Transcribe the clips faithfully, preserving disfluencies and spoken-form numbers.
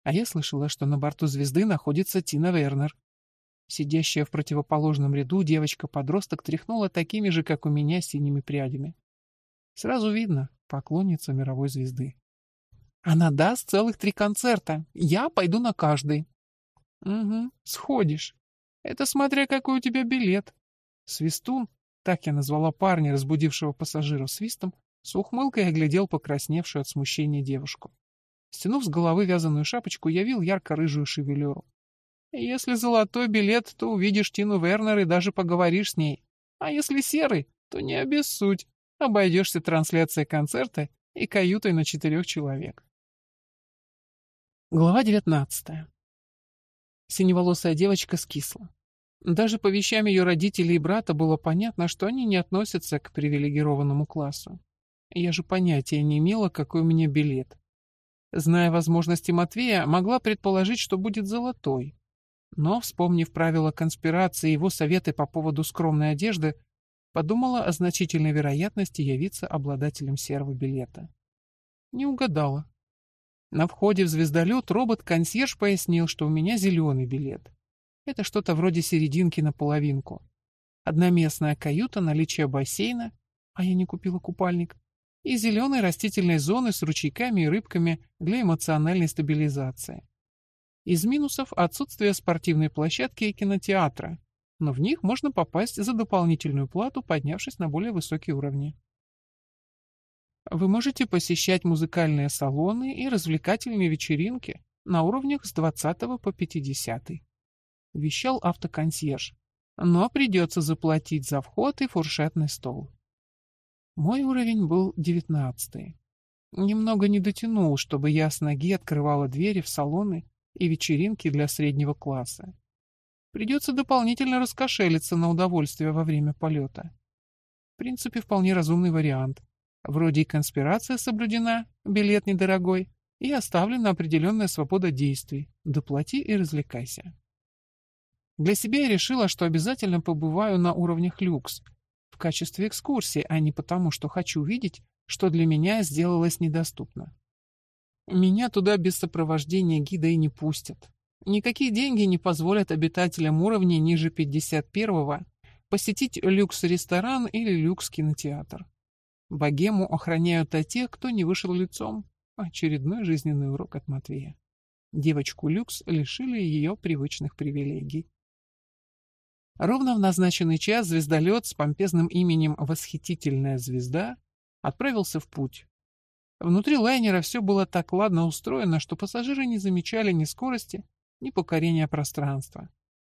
А я слышала, что на борту «Звезды» находится Тина Вернер. Сидящая в противоположном ряду девочка-подросток тряхнула такими же, как у меня, синими прядями. Сразу видно, поклонница мировой звезды. Она даст целых три концерта. Я пойду на каждый. Угу, сходишь. Это смотря какой у тебя билет. Свистун, так я назвала парня, разбудившего пассажиров свистом, с ухмылкой оглядел покрасневшую от смущения девушку. Стянув с головы вязаную шапочку, явил ярко-рыжую шевелюру. Если золотой билет, то увидишь Тину Вернер и даже поговоришь с ней. А если серый, то не обессудь. Обойдешься трансляцией концерта и каютой на четырех человек. Глава девятнадцатая. Синеволосая девочка скисла. Даже по вещам ее родителей и брата было понятно, что они не относятся к привилегированному классу. Я же понятия не имела, какой у меня билет. Зная возможности Матвея, могла предположить, что будет золотой. Но, вспомнив правила конспирации и его советы по поводу скромной одежды, подумала о значительной вероятности явиться обладателем серого билета. Не угадала. На входе в звездолет робот-консьерж пояснил, что у меня зеленый билет. Это что-то вроде серединки на половинку. Одноместная каюта, наличие бассейна, а я не купила купальник, и зеленой растительной зоны с ручейками и рыбками для эмоциональной стабилизации. Из минусов отсутствие спортивной площадки и кинотеатра, но в них можно попасть за дополнительную плату, поднявшись на более высокие уровни. Вы можете посещать музыкальные салоны и развлекательные вечеринки на уровнях с двадцатого по пятидесятый. Вещал автоконсьерж, но придется заплатить за вход и фуршетный стол. Мой уровень был девятнадцатый. Немного не дотянул, чтобы я с ноги открывала двери в салоны и вечеринки для среднего класса. Придется дополнительно раскошелиться на удовольствие во время полета. В принципе, вполне разумный вариант. Вроде и конспирация соблюдена, билет недорогой, и оставлена определенная свобода действий. Доплати и развлекайся. Для себя я решила, что обязательно побываю на уровнях люкс, в качестве экскурсии, а не потому, что хочу видеть, что для меня сделалось недоступно. Меня туда без сопровождения гида и не пустят. Никакие деньги не позволят обитателям уровней ниже пятьдесят первого посетить люкс-ресторан или люкс-кинотеатр. Богему охраняют от тех, кто не вышел лицом. Очередной жизненный урок от Матвея. Девочку люкс лишили ее привычных привилегий. Ровно в назначенный час звездолет с помпезным именем «Восхитительная звезда» отправился в путь. Внутри лайнера все было так ладно устроено, что пассажиры не замечали ни скорости, ни покорения пространства.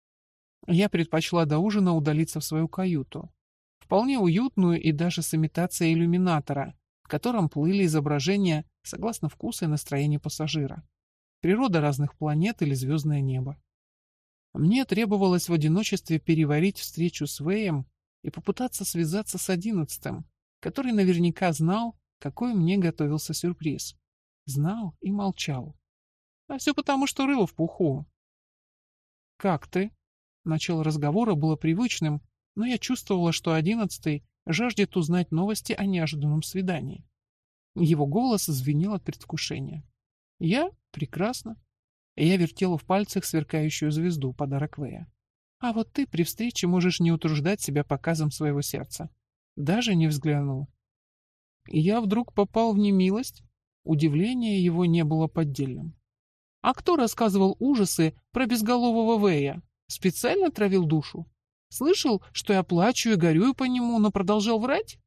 Я предпочла до ужина удалиться в свою каюту. Вполне уютную и даже с имитацией иллюминатора, в котором плыли изображения согласно вкусу и настроению пассажира. Природа разных планет или звездное небо. Мне требовалось в одиночестве переварить встречу с Вэем и попытаться связаться с одиннадцатым, который наверняка знал, какой мне готовился сюрприз. Знал и молчал. А все потому, что рыло в пуху. «Как ты?» Начало разговора было привычным, но я чувствовала, что одиннадцатый жаждет узнать новости о неожиданном свидании. Его голос звенел от предвкушения. «Я? Прекрасно». И я вертела в пальцах сверкающую звезду, подарок Вэя. «А вот ты при встрече можешь не утруждать себя показом своего сердца». Даже не взглянул. И я вдруг попал в немилость. Удивление его не было поддельным. А кто рассказывал ужасы про безголового Вэя? Специально травил душу? Слышал, что я плачу и горюю по нему, но продолжал врать?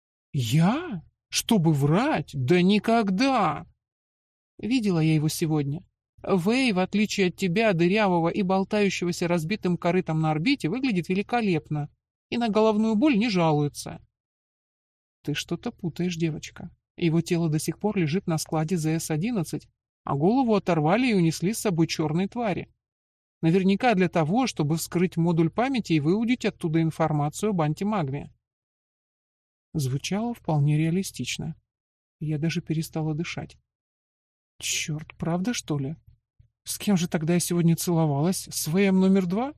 Я? Чтобы врать? Да никогда! Видела я его сегодня. Вэй, в отличие от тебя, дырявого и болтающегося разбитым корытом на орбите, выглядит великолепно и на головную боль не жалуется. Ты что-то путаешь, девочка. Его тело до сих пор лежит на складе зэ эс одиннадцать, а голову оторвали и унесли с собой черные твари. Наверняка для того, чтобы вскрыть модуль памяти и выудить оттуда информацию об антимагме. Звучало вполне реалистично. Я даже перестала дышать. Черт, правда, что ли? С кем же тогда я сегодня целовалась? С Вэем номер два?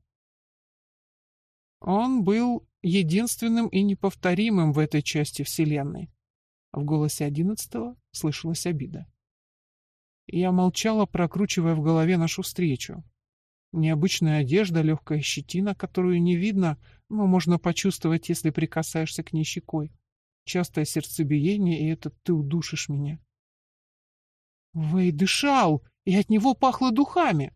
Он был единственным и неповторимым в этой части Вселенной. В голосе одиннадцатого слышалась обида. Я молчала, прокручивая в голове нашу встречу. Необычная одежда, легкая щетина, которую не видно, но можно почувствовать, если прикасаешься к ней щекой. Частое сердцебиение, и это ты удушишь меня. Вэй дышал, и от него пахло духами.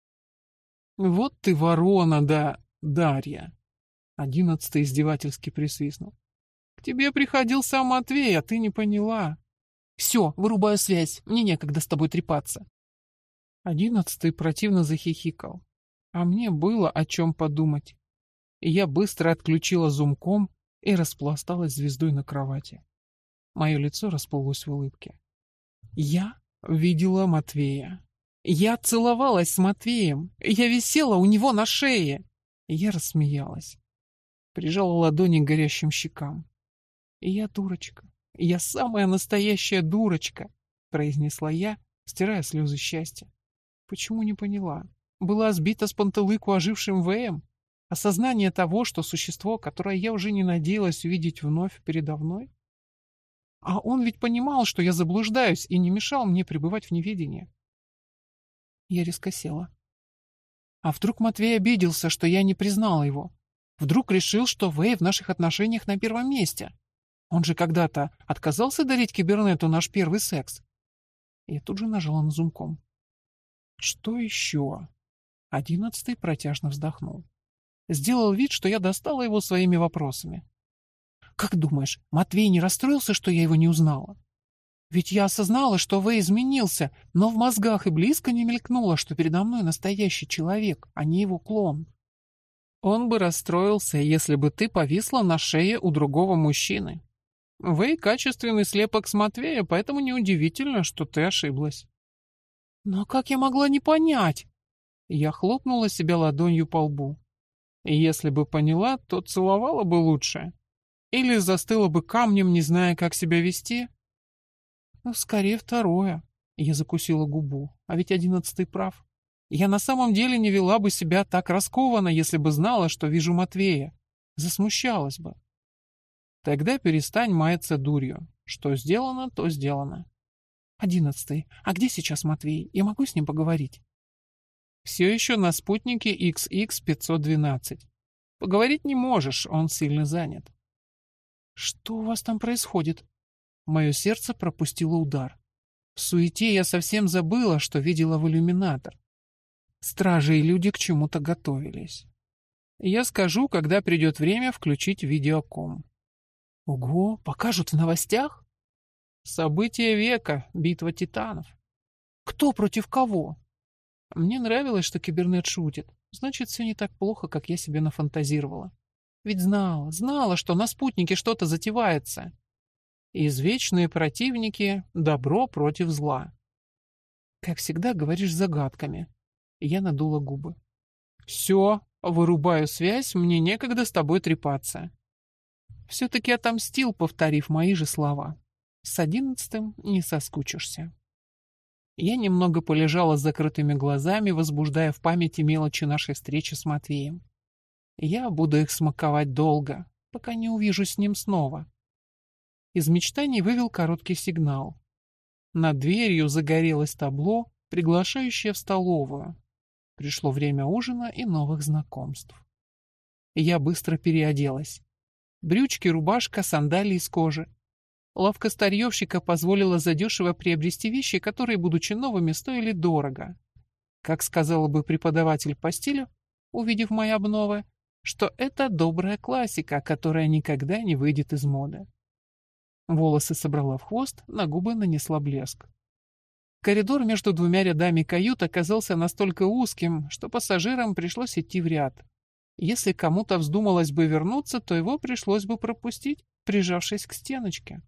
Вот ты ворона, да, Дарья. Одиннадцатый издевательски присвистнул. К тебе приходил сам Матвей, а ты не поняла. Все, вырубаю связь, мне некогда с тобой трепаться. Одиннадцатый противно захихикал. А мне было о чем подумать. И я быстро отключила зумком и распласталась звездой на кровати. Мое лицо расплылось в улыбке. Я видела Матвея. Я целовалась с Матвеем. Я висела у него на шее. И я рассмеялась. Прижала ладони к горящим щекам. И я дурочка. Я самая настоящая дурочка, произнесла я, стирая слезы счастья. Почему не поняла? Была сбита с панталыку ожившим Вэем? Осознание того, что существо, которое я уже не надеялась увидеть вновь передо мной? А он ведь понимал, что я заблуждаюсь, и не мешал мне пребывать в неведении. Я резко села. А вдруг Матвей обиделся, что я не признала его? Вдруг решил, что Вэй в наших отношениях на первом месте? Он же когда-то отказался дарить кибернету наш первый секс. Я тут же нажала на зумком. Что еще? Одиннадцатый протяжно вздохнул. Сделал вид, что я достала его своими вопросами. Как думаешь, Матвей не расстроился, что я его не узнала? Ведь я осознала, что Вэй изменился, но в мозгах и близко не мелькнуло, что передо мной настоящий человек, а не его клон. Он бы расстроился, если бы ты повисла на шее у другого мужчины. Вэй качественный слепок с Матвея, поэтому неудивительно, что ты ошиблась. Но как я могла не понять? Я хлопнула себя ладонью по лбу. Если бы поняла, то целовала бы лучше. Или застыла бы камнем, не зная, как себя вести. Ну, скорее второе. Я закусила губу. А ведь одиннадцатый прав. Я на самом деле не вела бы себя так раскованно, если бы знала, что вижу Матвея. Засмущалась бы. Тогда перестань маяться дурью. Что сделано, то сделано. Одиннадцатый. А где сейчас Матвей? Я могу с ним поговорить? Все еще на спутнике икс икс пятьсот двенадцать. Поговорить не можешь, он сильно занят. Что у вас там происходит? Мое сердце пропустило удар. В суете я совсем забыла, что видела в иллюминатор. Стражи и люди к чему-то готовились. Я скажу, когда придет время включить видеоком. Ого, покажут в новостях? События века, битва титанов. Кто против кого? Мне нравилось, что кибернет шутит. Значит, все не так плохо, как я себе нафантазировала. Ведь знала, знала, что на спутнике что-то затевается. Извечные противники — добро против зла. Как всегда, говоришь загадками. Я надула губы. Все, вырубаю связь, мне некогда с тобой трепаться. Все-таки отомстил, повторив мои же слова. С одиннадцатым не соскучишься. Я немного полежала с закрытыми глазами, возбуждая в памяти мелочи нашей встречи с Матвеем. Я буду их смаковать долго, пока не увижу с ним снова. Из мечтаний вывел короткий сигнал. Над дверью загорелось табло, приглашающее в столовую. Пришло время ужина и новых знакомств. Я быстро переоделась. Брючки, рубашка, сандалии из кожи. Лавка старьевщика позволила задешево приобрести вещи, которые, будучи новыми, стоили дорого. Как сказала бы преподаватель по стилю, увидев мои обновы, что это добрая классика, которая никогда не выйдет из моды. Волосы собрала в хвост, на губы нанесла блеск. Коридор между двумя рядами кают оказался настолько узким, что пассажирам пришлось идти в ряд. Если кому-то вздумалось бы вернуться, то его пришлось бы пропустить, прижавшись к стеночке.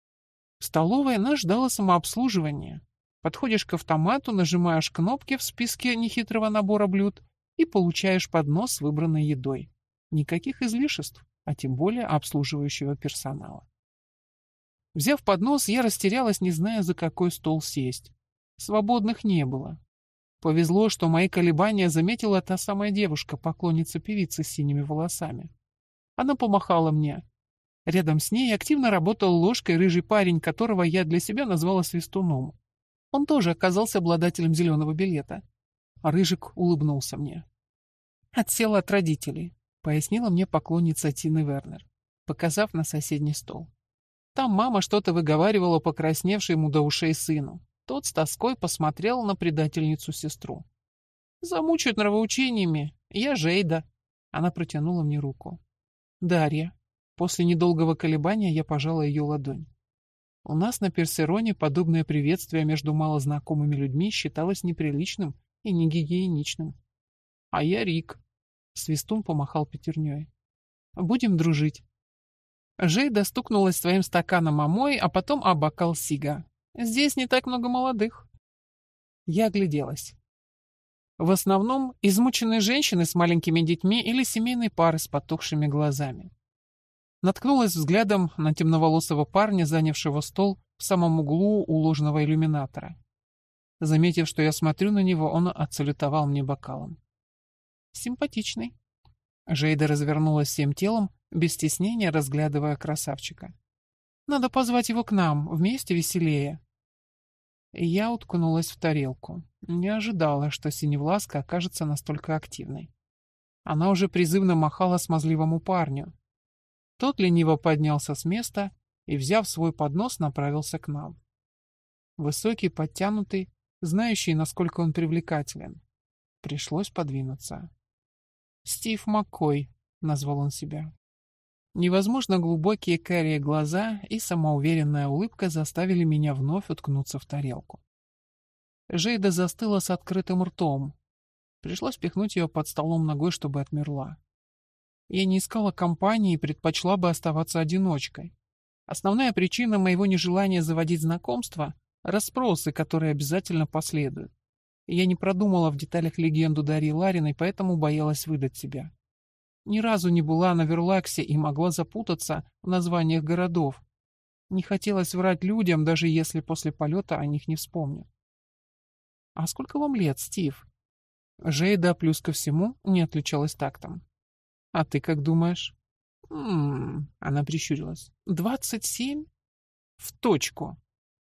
В столовой нас ждало самообслуживание. Подходишь к автомату, нажимаешь кнопки в списке нехитрого набора блюд и получаешь поднос с выбранной едой. Никаких излишеств, а тем более обслуживающего персонала. Взяв поднос, я растерялась, не зная, за какой стол сесть. Свободных не было. Повезло, что мои колебания заметила та самая девушка, поклонница певицы с синими волосами. Она помахала мне. Рядом с ней активно работал ложкой рыжий парень, которого я для себя назвала свистуном. Он тоже оказался обладателем зеленого билета. Рыжик улыбнулся мне. «Отсела от родителей», — пояснила мне поклонница Тины Вернер, показав на соседний стол. Там мама что-то выговаривала покрасневшему до ушей сыну. Тот с тоской посмотрел на предательницу-сестру. «Замучают нравоучениями. Я Жейда». Она протянула мне руку. «Дарья». После недолгого колебания я пожала ее ладонь. У нас на Персероне подобное приветствие между малознакомыми людьми считалось неприличным и негигиеничным. «А я Рик», — Свистун помахал пятерней. «Будем дружить». Жейда стукнулась своим стаканом о мой, а потом о бокал сига. «Здесь не так много молодых». Я огляделась. В основном измученные женщины с маленькими детьми или семейные пары с потухшими глазами. Наткнулась взглядом на темноволосого парня, занявшего стол в самом углу у ложного иллюминатора. Заметив, что я смотрю на него, он отсалютовал мне бокалом. «Симпатичный». Жейда развернулась всем телом, без стеснения разглядывая красавчика. «Надо позвать его к нам, вместе веселее». Я уткнулась в тарелку. Не ожидала, что Синевласка окажется настолько активной. Она уже призывно махала смазливому парню. Тот лениво поднялся с места и, взяв свой поднос, направился к нам. Высокий, подтянутый, знающий, насколько он привлекателен. Пришлось подвинуться. «Стив Маккой», — назвал он себя. Невозможно глубокие карие глаза и самоуверенная улыбка заставили меня вновь уткнуться в тарелку. Жейда застыла с открытым ртом. Пришлось пихнуть ее под столом ногой, чтобы отмерла. Я не искала компании и предпочла бы оставаться одиночкой. Основная причина моего нежелания заводить знакомства — расспросы, которые обязательно последуют. Я не продумала в деталях легенду Дарьи Лариной, поэтому боялась выдать себя. Ни разу не была на Верлаксе и могла запутаться в названиях городов. Не хотелось врать людям, даже если после полета о них не вспомнят. «А сколько вам лет, Стив?» Жейда, плюс ко всему, не отличалась тактом. «А ты как думаешь?» «М-м-м», она прищурилась. «Двадцать семь?» «В точку».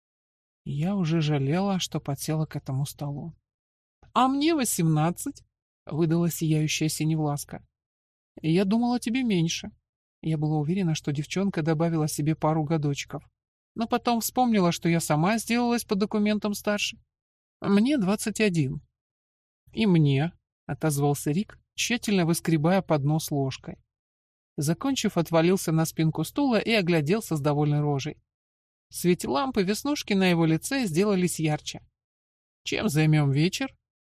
Я уже жалела, что подсела к этому столу. «А мне восемнадцать», — выдала сияющая Синевласка. «Я думала, тебе меньше». Я была уверена, что девчонка добавила себе пару годочков. Но потом вспомнила, что я сама сделалась по документам старше. «Мне двадцать один». «И мне», — отозвался Рик, тщательно выскребая поднос ложкой. Закончив, отвалился на спинку стула и огляделся с довольной рожей. В свете лампы веснушки на его лице сделались ярче. «Чем займем вечер?»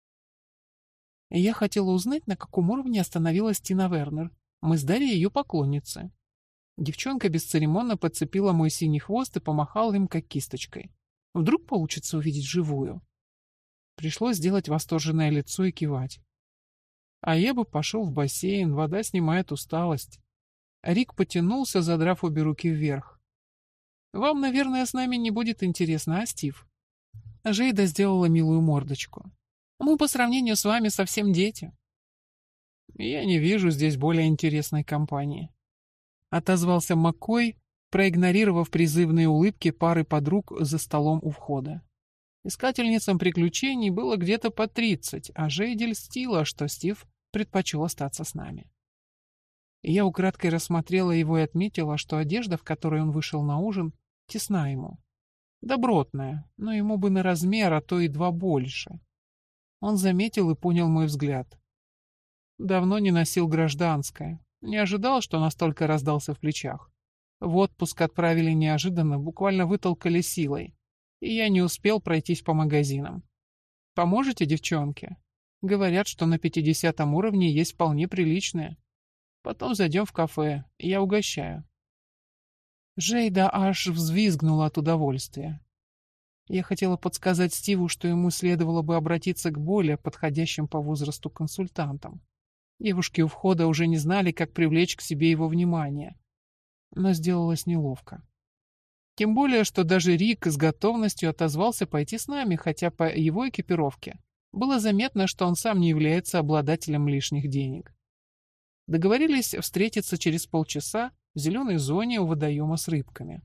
Я хотела узнать, на каком уровне остановилась Тина Вернер. Мы с Дарьей ее поклонницы. Девчонка бесцеремонно подцепила мой синий хвост и помахала им как кисточкой. Вдруг получится увидеть живую. Пришлось сделать восторженное лицо и кивать. А я бы пошел в бассейн, вода снимает усталость. Рик потянулся, задрав обе руки вверх. «Вам, наверное, с нами не будет интересно, а, Стив?» Жейда сделала милую мордочку. «Мы по сравнению с вами совсем дети». «Я не вижу здесь более интересной компании», — отозвался Маккой, проигнорировав призывные улыбки пары подруг за столом у входа. Искательницам приключений было где-то по тридцать, а Жейде льстила, что Стив предпочел остаться с нами. Я украдкой рассмотрела его и отметила, что одежда, в которой он вышел на ужин, тесна ему. Добротная, но ему бы на размер, а то и два больше. Он заметил и понял мой взгляд. Давно не носил гражданское. Не ожидал, что настолько раздался в плечах. В отпуск отправили неожиданно, буквально вытолкали силой. И я не успел пройтись по магазинам. Поможете, девчонки? Говорят, что на пятидесятом уровне есть вполне приличные. Потом зайдем в кафе, и я угощаю. Жейда аж взвизгнула от удовольствия. Я хотела подсказать Стиву, что ему следовало бы обратиться к более подходящим по возрасту консультантам. Девушки у входа уже не знали, как привлечь к себе его внимание. Но сделалось неловко. Тем более, что даже Рик с готовностью отозвался пойти с нами, хотя по его экипировке было заметно, что он сам не является обладателем лишних денег. Договорились встретиться через полчаса в зеленой зоне у водоема с рыбками.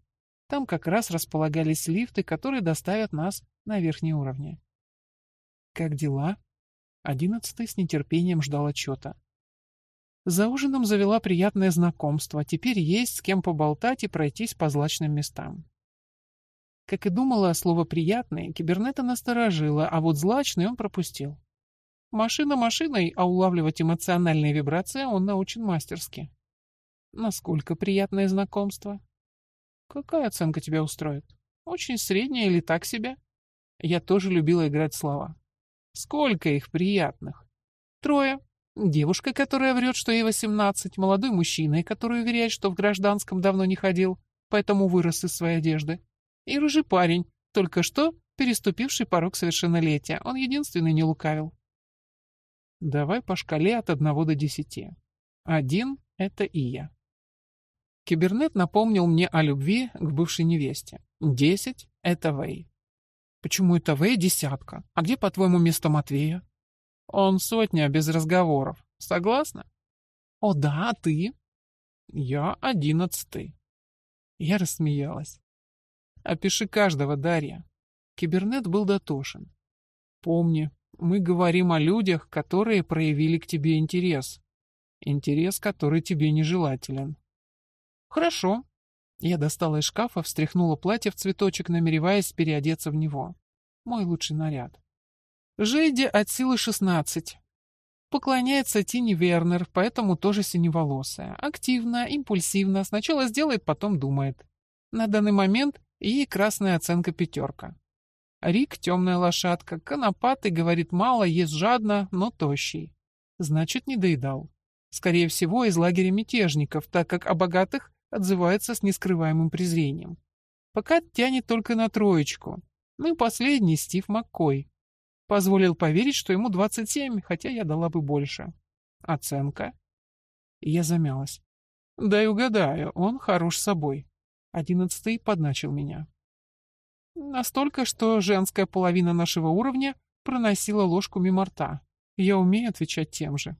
Там как раз располагались лифты, которые доставят нас на верхние уровни. Как дела? Одиннадцатый с нетерпением ждал отчета. За ужином завела приятное знакомство. Теперь есть с кем поболтать и пройтись по злачным местам. Как и думала, слово «приятный» кибернета насторожило, а вот злачный он пропустил. Машина машиной, а улавливать эмоциональные вибрации он научен мастерски. Насколько приятное знакомство? Какая оценка тебя устроит? Очень средняя или так себе? Я тоже любила играть в слова. Сколько их приятных? Трое. Девушка, которая врет, что ей восемнадцать, молодой мужчина, который уверяет, что в гражданском давно не ходил, поэтому вырос из своей одежды, и рыжий парень, только что переступивший порог совершеннолетия. Он единственный не лукавил. Давай по шкале от одного до десяти. Один — это и я. Кибернет напомнил мне о любви к бывшей невесте. Десять — это Вэй. Почему это Вэй десятка? А где, по-твоему, место Матвея? Он сотня без разговоров. Согласна? О да, а ты? Я одиннадцатый. Я рассмеялась. Опиши каждого, Дарья. Кибернет был дотошен. Помни, мы говорим о людях, которые проявили к тебе интерес. Интерес, который тебе нежелателен. Хорошо. Я достала из шкафа, встряхнула платье в цветочек, намереваясь переодеться в него. Мой лучший наряд. Жейде от силы шестнадцать. Поклоняется Тине Вернер, поэтому тоже синеволосая. Активно, импульсивно. Сначала сделает, потом думает. На данный момент ей красная оценка пятерка. Рик — темная лошадка, конопатый, говорит мало, ест жадно, но тощий. Значит, не доедал. Скорее всего, из лагеря мятежников, так как о богатых отзывается с нескрываемым презрением. Пока тянет только на троечку. Ну и последний — Стив Маккой. Позволил поверить, что ему двадцать семь, хотя я дала бы больше. Оценка? Я замялась. Дай угадаю, он хорош собой. Одиннадцатый подначил меня. Настолько, что женская половина нашего уровня проносила ложку мимо рта. Я умею отвечать тем же.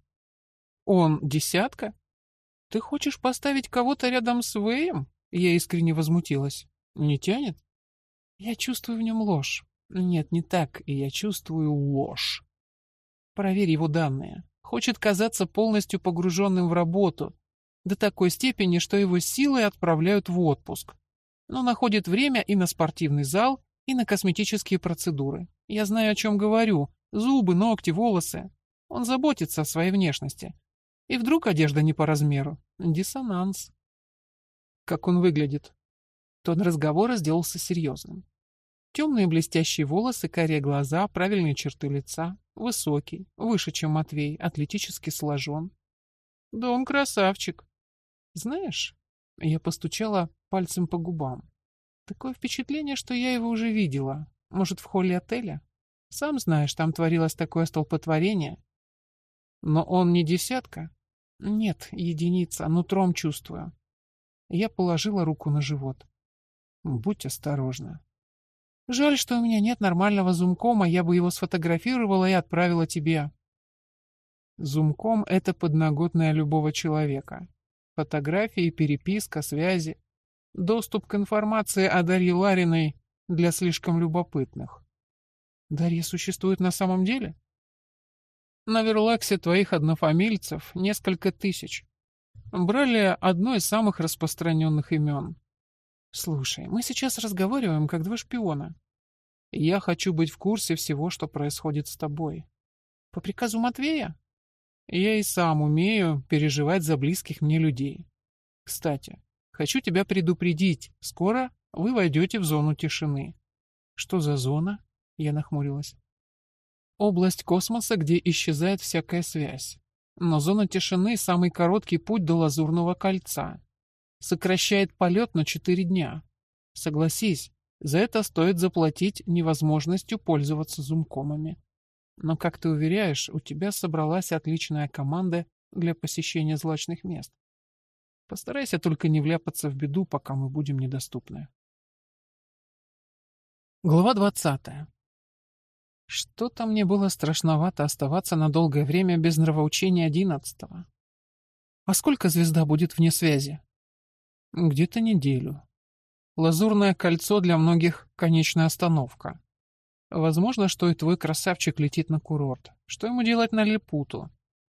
Он десятка? Ты хочешь поставить кого-то рядом с Вэем? Я искренне возмутилась. Не тянет? Я чувствую в нем ложь. Нет, не так, и я чувствую ложь. Проверь его данные. Хочет казаться полностью погруженным в работу, до такой степени, что его силой отправляют в отпуск. Но находит время и на спортивный зал, и на косметические процедуры. Я знаю, о чем говорю. Зубы, ногти, волосы. Он заботится о своей внешности. И вдруг одежда не по размеру. Диссонанс. Как он выглядит? Тон разговора сделался серьезным. Темные блестящие волосы, карие глаза, правильные черты лица. Высокий, выше, чем Матвей, атлетически сложен. Да он красавчик. Знаешь, я постучала пальцем по губам. Такое впечатление, что я его уже видела. Может, в холле отеля? Сам знаешь, там творилось такое столпотворение. Но он не десятка? Нет, единица, нутром чувствую. Я положила руку на живот. Будь осторожна. Жаль, что у меня нет нормального зумкома, я бы его сфотографировала и отправила тебе. Зумком — это подноготная любого человека. Фотографии, переписка, связи. Доступ к информации о Дарье Лариной для слишком любопытных. Дарья существует на самом деле? На Верлаксе твоих однофамильцев несколько тысяч. Брали одно из самых распространенных имен. Слушай, мы сейчас разговариваем как два шпиона. Я хочу быть в курсе всего, что происходит с тобой. По приказу Матвея? Я и сам умею переживать за близких мне людей. Кстати, хочу тебя предупредить. Скоро вы войдете в зону тишины. Что за зона? Я нахмурилась. Область космоса, где исчезает всякая связь. Но зона тишины — самый короткий путь до Лазурного кольца. Сокращает полет на четыре дня. Согласись, за это стоит заплатить невозможностью пользоваться зумкомами. Но, как ты уверяешь, у тебя собралась отличная команда для посещения злачных мест. Постарайся только не вляпаться в беду, пока мы будем недоступны. Глава двадцатая. Что-то мне было страшновато оставаться на долгое время без нравоучения одиннадцатого. А сколько звезда будет вне связи? Где-то неделю. Лазурное кольцо для многих — конечная остановка. Возможно, что и твой красавчик летит на курорт. Что ему делать на Лилипуту?